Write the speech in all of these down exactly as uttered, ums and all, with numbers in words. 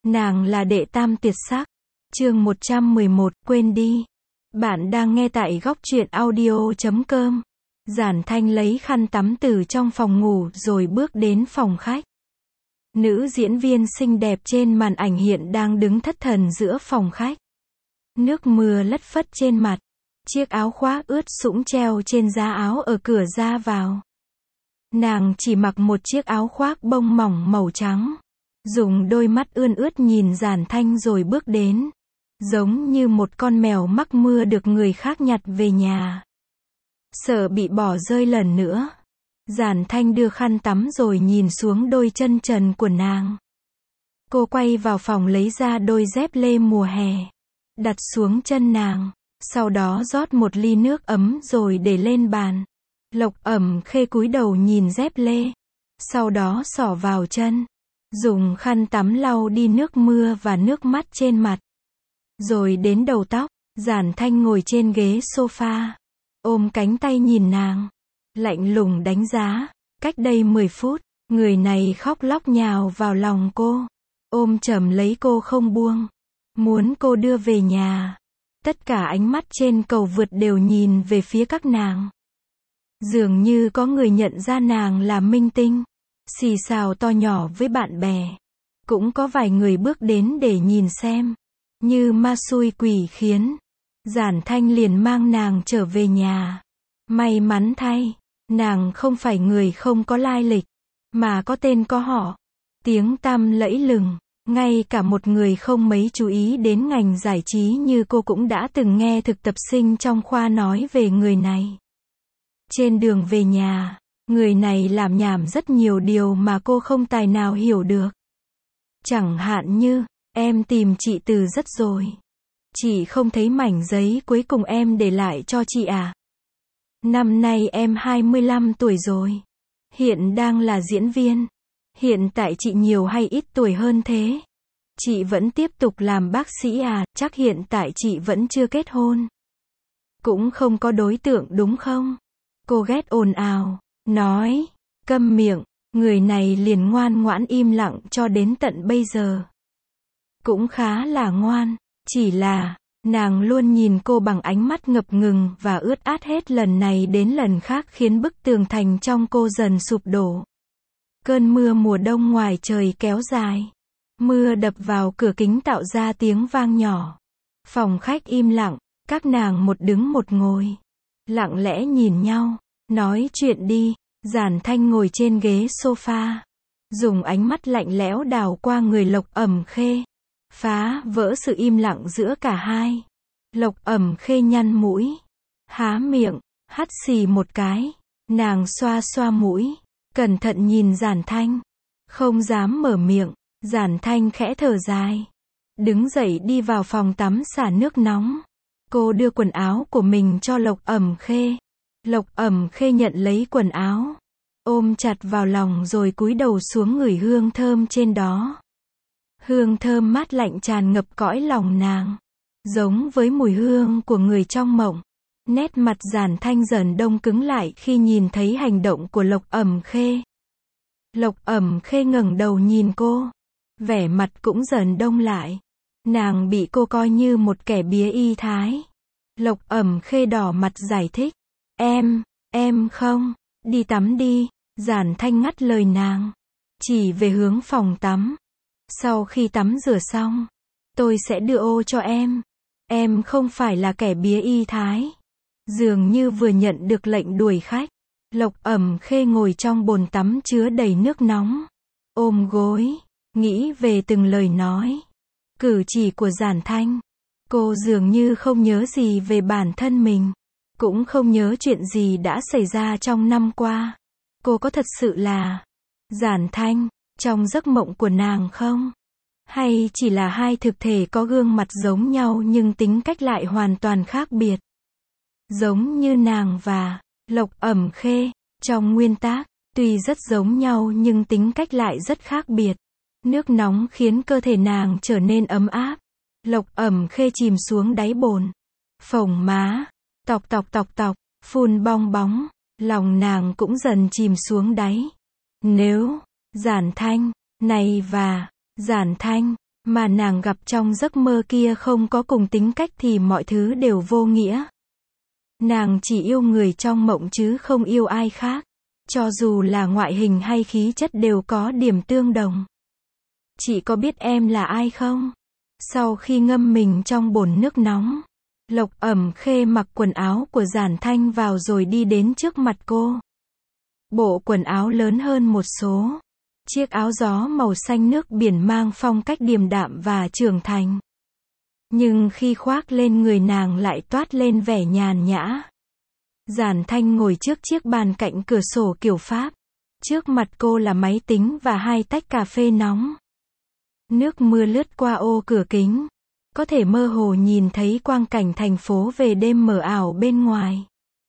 Nàng là đệ tam tuyệt sắc. Chương một trăm mười một, quên đi. Bạn đang nghe tại góc truyện audio chấm com. Giản Thanh lấy khăn tắm từ trong phòng ngủ rồi bước đến phòng khách. Nữ diễn viên xinh đẹp trên màn ảnh hiện đang đứng thất thần giữa phòng khách. Nước mưa lất phất trên mặt. Chiếc áo khoác ướt sũng treo trên giá áo ở cửa ra vào. Nàng chỉ mặc một chiếc áo khoác bông mỏng màu trắng. Dùng đôi mắt ươn ướt nhìn Giản Thanh rồi bước đến. Giống như một con mèo mắc mưa được người khác nhặt về nhà. Sợ bị bỏ rơi lần nữa. Giản Thanh đưa khăn tắm rồi nhìn xuống đôi chân trần của nàng. Cô quay vào phòng lấy ra đôi dép lê mùa hè. Đặt xuống chân nàng. Sau đó rót một ly nước ấm rồi để lên bàn. Lộc Ẩm Khê cúi đầu nhìn dép lê. Sau đó xỏ vào chân. Dùng khăn tắm lau đi nước mưa và nước mắt trên mặt. Rồi đến đầu tóc. Giản Thanh ngồi trên ghế sofa. Ôm cánh tay nhìn nàng. Lạnh lùng đánh giá. Cách đây mười phút, người này khóc lóc nhào vào lòng cô. Ôm chầm lấy cô không buông. Muốn cô đưa về nhà. Tất cả ánh mắt trên cầu vượt đều nhìn về phía các nàng. Dường như có người nhận ra nàng là minh tinh. Xì xào to nhỏ với bạn bè. Cũng có vài người bước đến để nhìn xem. Như ma xui quỷ khiến. Giản Thanh liền mang nàng trở về nhà. May mắn thay, nàng không phải người không có lai lịch, mà có tên có họ. Tiếng tăm lẫy lừng. Ngay cả một người không mấy chú ý đến ngành giải trí như cô cũng đã từng nghe thực tập sinh trong khoa nói về người này. Trên đường về nhà, người này làm nhảm rất nhiều điều mà cô không tài nào hiểu được. Chẳng hạn như, em tìm chị từ rất rồi. Chị không thấy mảnh giấy cuối cùng em để lại cho chị à? Năm nay em hai mươi lăm tuổi rồi. Hiện đang là diễn viên. Hiện tại chị nhiều hay ít tuổi hơn thế? Chị vẫn tiếp tục làm bác sĩ à? Chắc hiện tại chị vẫn chưa kết hôn. Cũng không có đối tượng đúng không? Cô ghét ồn ào. Nói. Câm miệng. Người này liền ngoan ngoãn im lặng cho đến tận bây giờ. Cũng khá là ngoan. Chỉ là, nàng luôn nhìn cô bằng ánh mắt ngập ngừng và ướt át hết lần này đến lần khác khiến bức tường thành trong cô dần sụp đổ. Cơn mưa mùa đông ngoài trời kéo dài. Mưa đập vào cửa kính tạo ra tiếng vang nhỏ. Phòng khách im lặng, các nàng một đứng một ngồi. Lặng lẽ nhìn nhau, nói chuyện đi. Giản Thanh ngồi trên ghế sofa. Dùng ánh mắt lạnh lẽo đảo qua người Lộc Ẩm Khê. Phá vỡ sự im lặng giữa cả hai. Lộc Ẩm Khê nhăn mũi. Há miệng, hắt xì một cái. Nàng xoa xoa mũi. Cẩn thận nhìn Giản Thanh. Không dám mở miệng. Giản Thanh khẽ thở dài. Đứng dậy đi vào phòng tắm xả nước nóng. Cô đưa quần áo của mình cho Lộc Ẩm Khê. Lộc Ẩm Khê nhận lấy quần áo. Ôm chặt vào lòng rồi cúi đầu xuống ngửi hương thơm trên đó. Hương thơm mát lạnh tràn ngập cõi lòng nàng. Giống với mùi hương của người trong mộng. Nét mặt Giản Thanh dần đông cứng lại khi nhìn thấy hành động của Lộc Ẩm Khê. Lộc Ẩm Khê ngẩng đầu nhìn cô. Vẻ mặt cũng dần đông lại. Nàng bị cô coi như một kẻ bía y thái. Lộc Ẩm Khê đỏ mặt giải thích. Em, em không, đi tắm đi. Giản Thanh ngắt lời nàng. Chỉ về hướng phòng tắm. Sau khi tắm rửa xong, tôi sẽ đưa ô cho em. Em không phải là kẻ bía y thái. Dường như vừa nhận được lệnh đuổi khách. Lộc Ẩm Khê ngồi trong bồn tắm chứa đầy nước nóng. Ôm gối, nghĩ về từng lời nói. Cử chỉ của Giản Thanh. Cô dường như không nhớ gì về bản thân mình. Cũng không nhớ chuyện gì đã xảy ra trong năm qua. Cô có thật sự là Giản Thanh trong giấc mộng của nàng không? Hay chỉ là hai thực thể có gương mặt giống nhau nhưng tính cách lại hoàn toàn khác biệt? Giống như nàng và Lộc Ẩm Khê, trong nguyên tác, tuy rất giống nhau nhưng tính cách lại rất khác biệt. Nước nóng khiến cơ thể nàng trở nên ấm áp. Lộc Ẩm Khê chìm xuống đáy bồn. Phồng má, tọc tọc tọc tọc, phun bong bóng, lòng nàng cũng dần chìm xuống đáy. Nếu, Giản Thanh, này và, Giản Thanh, mà nàng gặp trong giấc mơ kia không có cùng tính cách thì mọi thứ đều vô nghĩa. Nàng chỉ yêu người trong mộng chứ không yêu ai khác. Cho dù là ngoại hình hay khí chất đều có điểm tương đồng. Chị có biết em là ai không? Sau khi ngâm mình trong bồn nước nóng, Lộc Ẩm Khê mặc quần áo của Giản Thanh vào rồi đi đến trước mặt cô. Bộ quần áo lớn hơn một số. Chiếc áo gió màu xanh nước biển mang phong cách điềm đạm và trưởng thành. Nhưng khi khoác lên người nàng lại toát lên vẻ nhàn nhã. Giản Thanh ngồi trước chiếc bàn cạnh cửa sổ kiểu Pháp. Trước mặt cô là máy tính và hai tách cà phê nóng. Nước mưa lướt qua ô cửa kính. Có thể mơ hồ nhìn thấy quang cảnh thành phố về đêm mờ ảo bên ngoài.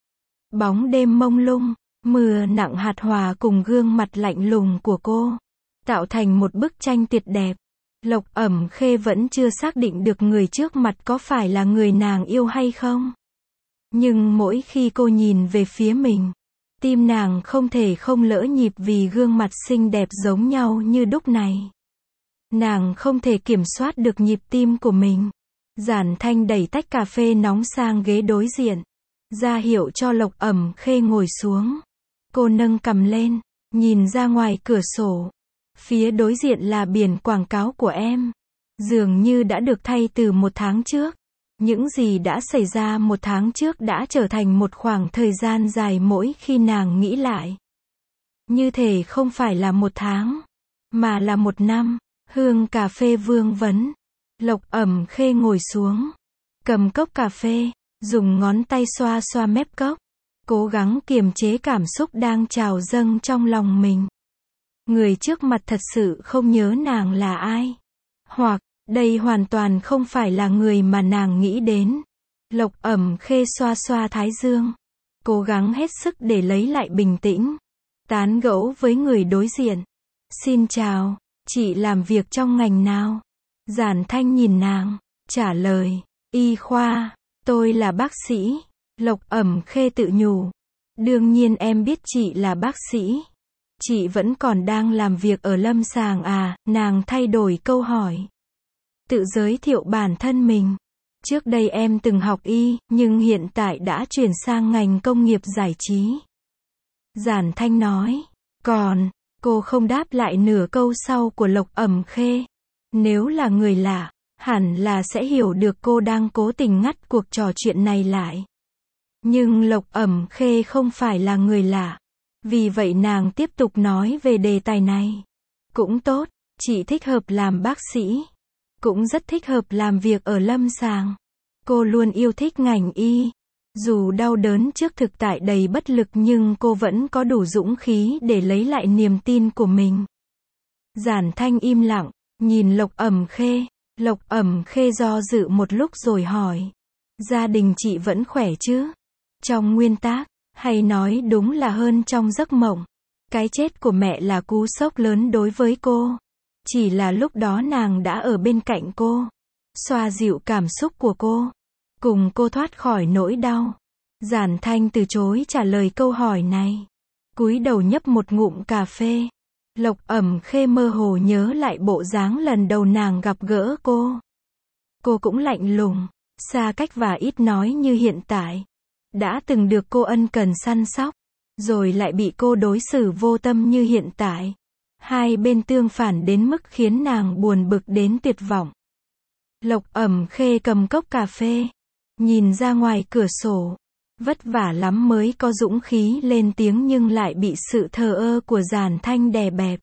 Bóng đêm mông lung, mưa nặng hạt hòa cùng gương mặt lạnh lùng của cô, tạo thành một bức tranh tuyệt đẹp. Lộc Ẩm Khê vẫn chưa xác định được người trước mặt có phải là người nàng yêu hay không. Nhưng mỗi khi cô nhìn về phía mình, tim nàng không thể không lỡ nhịp vì gương mặt xinh đẹp giống nhau như đúc này. Nàng không thể kiểm soát được nhịp tim của mình. Giản Thanh đẩy tách cà phê nóng sang ghế đối diện, ra hiệu cho Lộc Ẩm Khê ngồi xuống. Cô nâng cằm lên, nhìn ra ngoài cửa sổ. Phía đối diện là biển quảng cáo của em. Dường như đã được thay từ một tháng trước. Những gì đã xảy ra một tháng trước đã trở thành một khoảng thời gian dài mỗi khi nàng nghĩ lại. Như thể không phải là một tháng, mà là một năm. Hương cà phê vương vấn. Lộc Ẩm Khê ngồi xuống, cầm cốc cà phê, dùng ngón tay xoa xoa mép cốc, cố gắng kiềm chế cảm xúc đang trào dâng trong lòng mình. Người trước mặt thật sự không nhớ nàng là ai. Hoặc, đây hoàn toàn không phải là người mà nàng nghĩ đến. Lộc Ẩm Khê xoa xoa thái dương, cố gắng hết sức để lấy lại bình tĩnh. Tán gẫu với người đối diện. Xin chào, chị làm việc trong ngành nào? Giản Thanh nhìn nàng, trả lời, y khoa, tôi là bác sĩ. Lộc Ẩm Khê tự nhủ, đương nhiên em biết chị là bác sĩ. Chị vẫn còn đang làm việc ở lâm sàng à? Nàng thay đổi câu hỏi. Tự giới thiệu bản thân mình. Trước đây em từng học y, nhưng hiện tại đã chuyển sang ngành công nghiệp giải trí. Giản Thanh nói, còn, cô không đáp lại nửa câu sau của Lộc Ẩm Khê. Nếu là người lạ, hẳn là sẽ hiểu được cô đang cố tình ngắt cuộc trò chuyện này lại. Nhưng Lộc Ẩm Khê không phải là người lạ. Vì vậy nàng tiếp tục nói về đề tài này. Cũng tốt, chị thích hợp làm bác sĩ. Cũng rất thích hợp làm việc ở lâm sàng. Cô luôn yêu thích ngành y. Dù đau đớn trước thực tại đầy bất lực nhưng cô vẫn có đủ dũng khí để lấy lại niềm tin của mình. Giản Thanh im lặng, nhìn Lộc Ẩm Khê. Lộc Ẩm Khê do dự một lúc rồi hỏi. Gia đình chị vẫn khỏe chứ? Trong nguyên tắc, hay nói đúng là hơn trong giấc mộng. Cái chết của mẹ là cú sốc lớn đối với cô. Chỉ là lúc đó nàng đã ở bên cạnh cô, xoa dịu cảm xúc của cô, cùng cô thoát khỏi nỗi đau. Giản Thanh từ chối trả lời câu hỏi này, cúi đầu nhấp một ngụm cà phê. Lộc Ẩm Khê mơ hồ nhớ lại bộ dáng lần đầu nàng gặp gỡ cô. Cô cũng lạnh lùng, xa cách và ít nói như hiện tại. Đã từng được cô ân cần săn sóc, rồi lại bị cô đối xử vô tâm như hiện tại. Hai bên tương phản đến mức khiến nàng buồn bực đến tuyệt vọng. Lộc Ẩm Khê cầm cốc cà phê, nhìn ra ngoài cửa sổ. Vất vả lắm mới có dũng khí lên tiếng nhưng lại bị sự thờ ơ của Giản Thanh đè bẹp.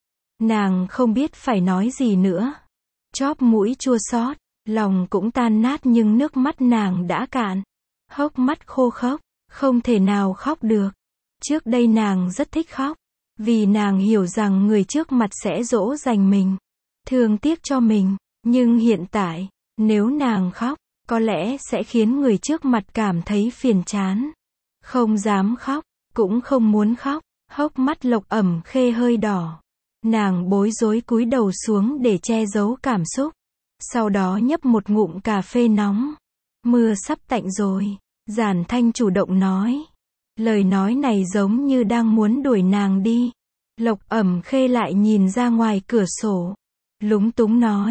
Nàng không biết phải nói gì nữa. Chóp mũi chua xót, lòng cũng tan nát nhưng nước mắt nàng đã cạn. Hốc mắt khô khốc, không thể nào khóc được. Trước đây nàng rất thích khóc. Vì nàng hiểu rằng người trước mặt sẽ dỗ dành mình, thương tiếc cho mình. Nhưng hiện tại, nếu nàng khóc, có lẽ sẽ khiến người trước mặt cảm thấy phiền chán. Không dám khóc, cũng không muốn khóc. Hốc mắt Lộc Ẩm Khê hơi đỏ. Nàng bối rối cúi đầu xuống để che giấu cảm xúc. Sau đó nhấp một ngụm cà phê nóng. Mưa sắp tạnh rồi. Giản Thanh chủ động nói. Lời nói này giống như đang muốn đuổi nàng đi. Lộc Ẩm Khê lại nhìn ra ngoài cửa sổ. Lúng túng nói.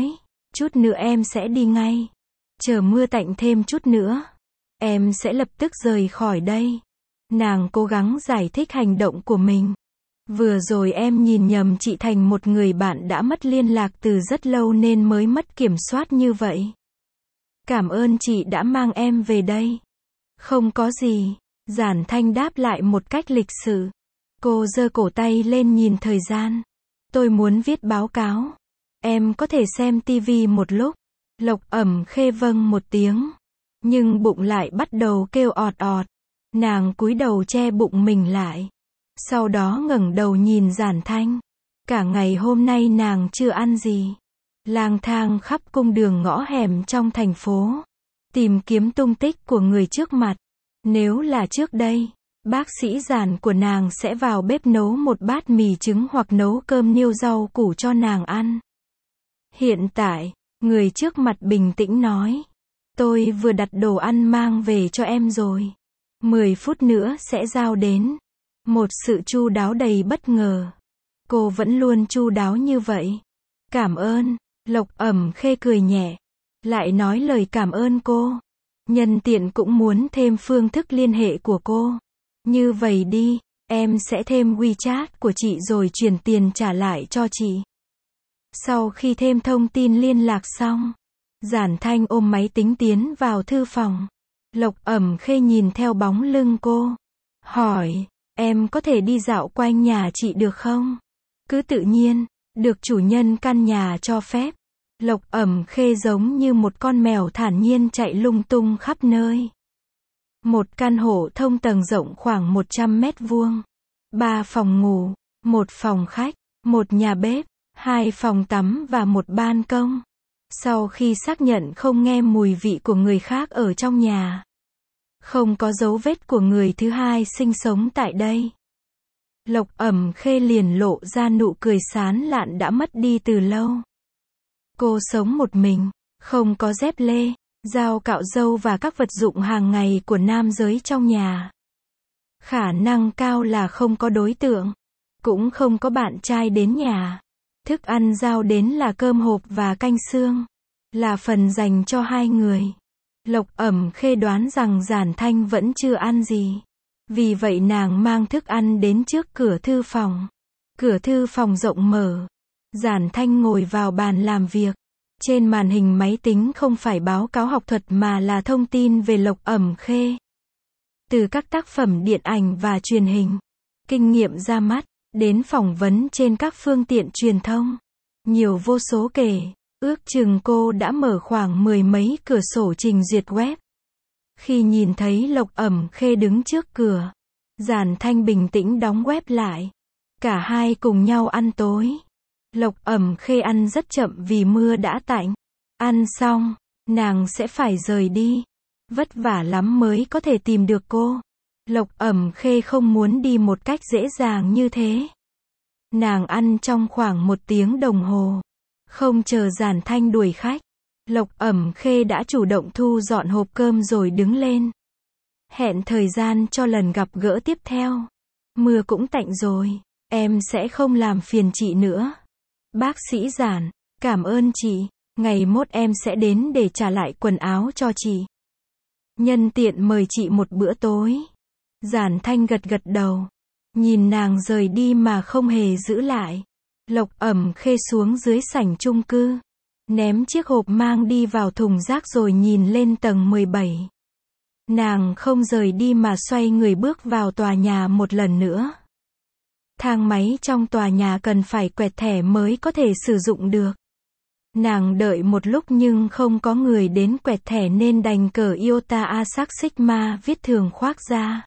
Chút nữa em sẽ đi ngay. Chờ mưa tạnh thêm chút nữa, em sẽ lập tức rời khỏi đây. Nàng cố gắng giải thích hành động của mình. Vừa rồi em nhìn nhầm chị thành một người bạn đã mất liên lạc từ rất lâu nên mới mất kiểm soát như vậy. Cảm ơn chị đã mang em về đây. Không có gì. Giản Thanh đáp lại một cách lịch sự. Cô giơ cổ tay lên nhìn thời gian. Tôi muốn viết báo cáo. Em có thể xem tivi một lúc. Lộc Ẩm Khê vâng một tiếng. Nhưng bụng lại bắt đầu kêu ọt ọt. Nàng cúi đầu che bụng mình lại. Sau đó ngẩng đầu nhìn Giản Thanh. Cả ngày hôm nay nàng chưa ăn gì. Lang thang khắp cung đường ngõ hẻm trong thành phố. Tìm kiếm tung tích của người trước mặt. Nếu là trước đây, bác sĩ Giản của nàng sẽ vào bếp nấu một bát mì trứng hoặc nấu cơm niêu rau củ cho nàng ăn. Hiện tại, người trước mặt bình tĩnh nói. Tôi vừa đặt đồ ăn mang về cho em rồi. Mười phút nữa sẽ giao đến. Một sự chu đáo đầy bất ngờ. Cô vẫn luôn chu đáo như vậy. Cảm ơn. Lộc Ẩm Khê cười nhẹ. Lại nói lời cảm ơn cô. Nhân tiện cũng muốn thêm phương thức liên hệ của cô. Như vậy đi, em sẽ thêm WeChat của chị rồi chuyển tiền trả lại cho chị. Sau khi thêm thông tin liên lạc xong, Giản Thanh ôm máy tính tiến vào thư phòng. Lộc Ẩm Khê nhìn theo bóng lưng cô. Hỏi, em có thể đi dạo quanh nhà chị được không? Cứ tự nhiên, được chủ nhân căn nhà cho phép. Lộc Ẩm Khê giống như một con mèo thản nhiên chạy lung tung khắp nơi. Một căn hộ thông tầng rộng khoảng một trăm mét vuông. Ba phòng ngủ, một phòng khách, một nhà bếp, hai phòng tắm và một ban công. Sau khi xác nhận không nghe mùi vị của người khác ở trong nhà, không có dấu vết của người thứ hai sinh sống tại đây, Lộc Ẩm Khê liền lộ ra nụ cười sán lạn đã mất đi từ lâu. Cô sống một mình, không có dép lê, dao cạo râu và các vật dụng hàng ngày của nam giới trong nhà. Khả năng cao là không có đối tượng, cũng không có bạn trai đến nhà. Thức ăn giao đến là cơm hộp và canh xương, là phần dành cho hai người. Lộc Ẩm Khê đoán rằng Giản Thanh vẫn chưa ăn gì. Vì vậy nàng mang thức ăn đến trước cửa thư phòng. Cửa thư phòng rộng mở. Giản Thanh ngồi vào bàn làm việc. Trên màn hình máy tính không phải báo cáo học thuật mà là thông tin về Lộc Ẩm Khê. Từ các tác phẩm điện ảnh và truyền hình, kinh nghiệm ra mắt, đến phỏng vấn trên các phương tiện truyền thông. Nhiều vô số kể, ước chừng cô đã mở khoảng mười mấy cửa sổ trình duyệt web. Khi nhìn thấy Lộc Ẩm Khê đứng trước cửa, Giản Thanh bình tĩnh đóng web lại. Cả hai cùng nhau ăn tối. Lộc Ẩm Khê ăn rất chậm vì mưa đã tạnh. Ăn xong, nàng sẽ phải rời đi. Vất vả lắm mới có thể tìm được cô. Lộc Ẩm Khê không muốn đi một cách dễ dàng như thế. Nàng ăn trong khoảng một tiếng đồng hồ. Không chờ Giản Thanh đuổi khách, Lộc Ẩm Khê đã chủ động thu dọn hộp cơm rồi đứng lên. Hẹn thời gian cho lần gặp gỡ tiếp theo. Mưa cũng tạnh rồi, em sẽ không làm phiền chị nữa. Bác sĩ Giản, cảm ơn chị, ngày mốt em sẽ đến để trả lại quần áo cho chị. Nhân tiện mời chị một bữa tối. Giản Thanh gật gật đầu, nhìn nàng rời đi mà không hề giữ lại. Lộc Ẩm Khê xuống dưới sảnh chung cư, ném chiếc hộp mang đi vào thùng rác rồi nhìn lên tầng mười bảy. Nàng không rời đi mà xoay người bước vào tòa nhà một lần nữa. Thang máy trong tòa nhà cần phải quẹt thẻ mới có thể sử dụng được. Nàng đợi một lúc nhưng không có người đến quẹt thẻ nên đành cởi Iota Asac Sigma viết thường khoác ra.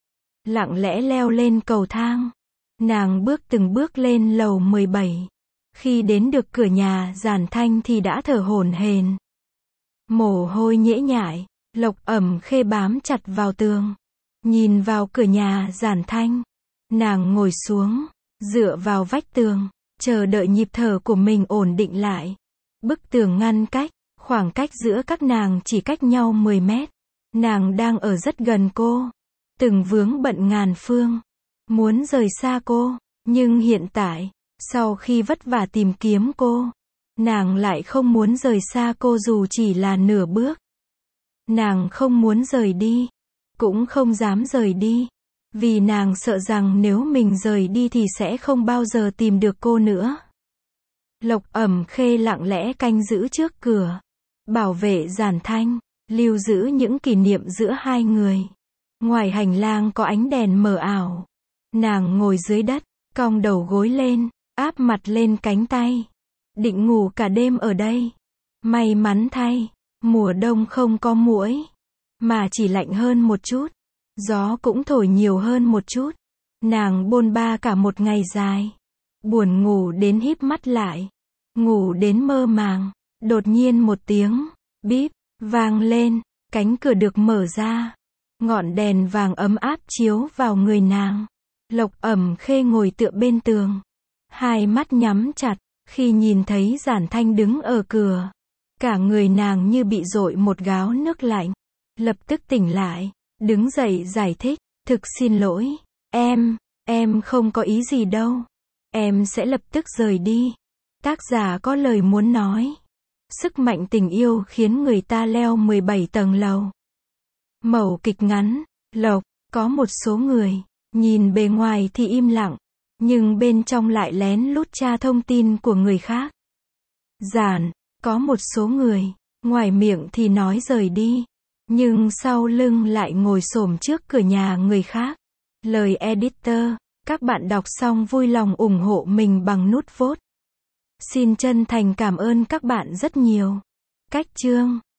Lặng lẽ leo lên cầu thang. Nàng bước từng bước lên lầu mười bảy. Khi đến được cửa nhà Giản Thanh thì đã thở hổn hển. Mồ hôi nhễ nhại, Lộc Ẩm Khê bám chặt vào tường. Nhìn vào cửa nhà Giản Thanh. Nàng ngồi xuống, dựa vào vách tường, chờ đợi nhịp thở của mình ổn định lại. Bức tường ngăn cách, khoảng cách giữa các nàng chỉ cách nhau mười mét. Nàng đang ở rất gần cô. Từng vướng bận ngàn phương. Muốn rời xa cô, nhưng hiện tại, sau khi vất vả tìm kiếm cô, Nàng lại không muốn rời xa cô dù chỉ là nửa bước. Nàng không muốn rời đi, cũng không dám rời đi, vì nàng sợ rằng nếu mình rời đi thì sẽ không bao giờ tìm được cô nữa. Lộc Ẩm Khê lặng lẽ canh giữ trước cửa, bảo vệ Giản Thanh, lưu giữ những kỷ niệm giữa hai người. Ngoài hành lang có ánh đèn mờ ảo. Nàng ngồi dưới đất, cong đầu gối lên, áp mặt lên cánh tay. Định ngủ cả đêm ở đây. May mắn thay, mùa đông không có muỗi, mà chỉ lạnh hơn một chút. Gió cũng thổi nhiều hơn một chút. Nàng bôn ba cả một ngày dài. Buồn ngủ đến híp mắt lại. Ngủ đến mơ màng. Đột nhiên một tiếng bíp vang lên, cánh cửa được mở ra. Ngọn đèn vàng ấm áp chiếu vào người nàng. Lộc Ẩm Khê ngồi tựa bên tường, hai mắt nhắm chặt, khi nhìn thấy Giản Thanh đứng ở cửa. Cả người nàng như bị dội một gáo nước lạnh. Lập tức tỉnh lại, đứng dậy giải thích, thực xin lỗi, em, em không có ý gì đâu. Em sẽ lập tức rời đi. Tác giả có lời muốn nói. Sức mạnh tình yêu khiến người ta leo mười bảy tầng lầu. Mẩu kịch ngắn, Lộc, có một số người, nhìn bề ngoài thì im lặng, nhưng bên trong lại lén lút tra thông tin của người khác. Giản, có một số người, ngoài miệng thì nói rời đi, nhưng sau lưng lại ngồi xổm trước cửa nhà người khác. Lời editor, các bạn đọc xong vui lòng ủng hộ mình bằng nút vote. Xin chân thành cảm ơn các bạn rất nhiều. Cách chương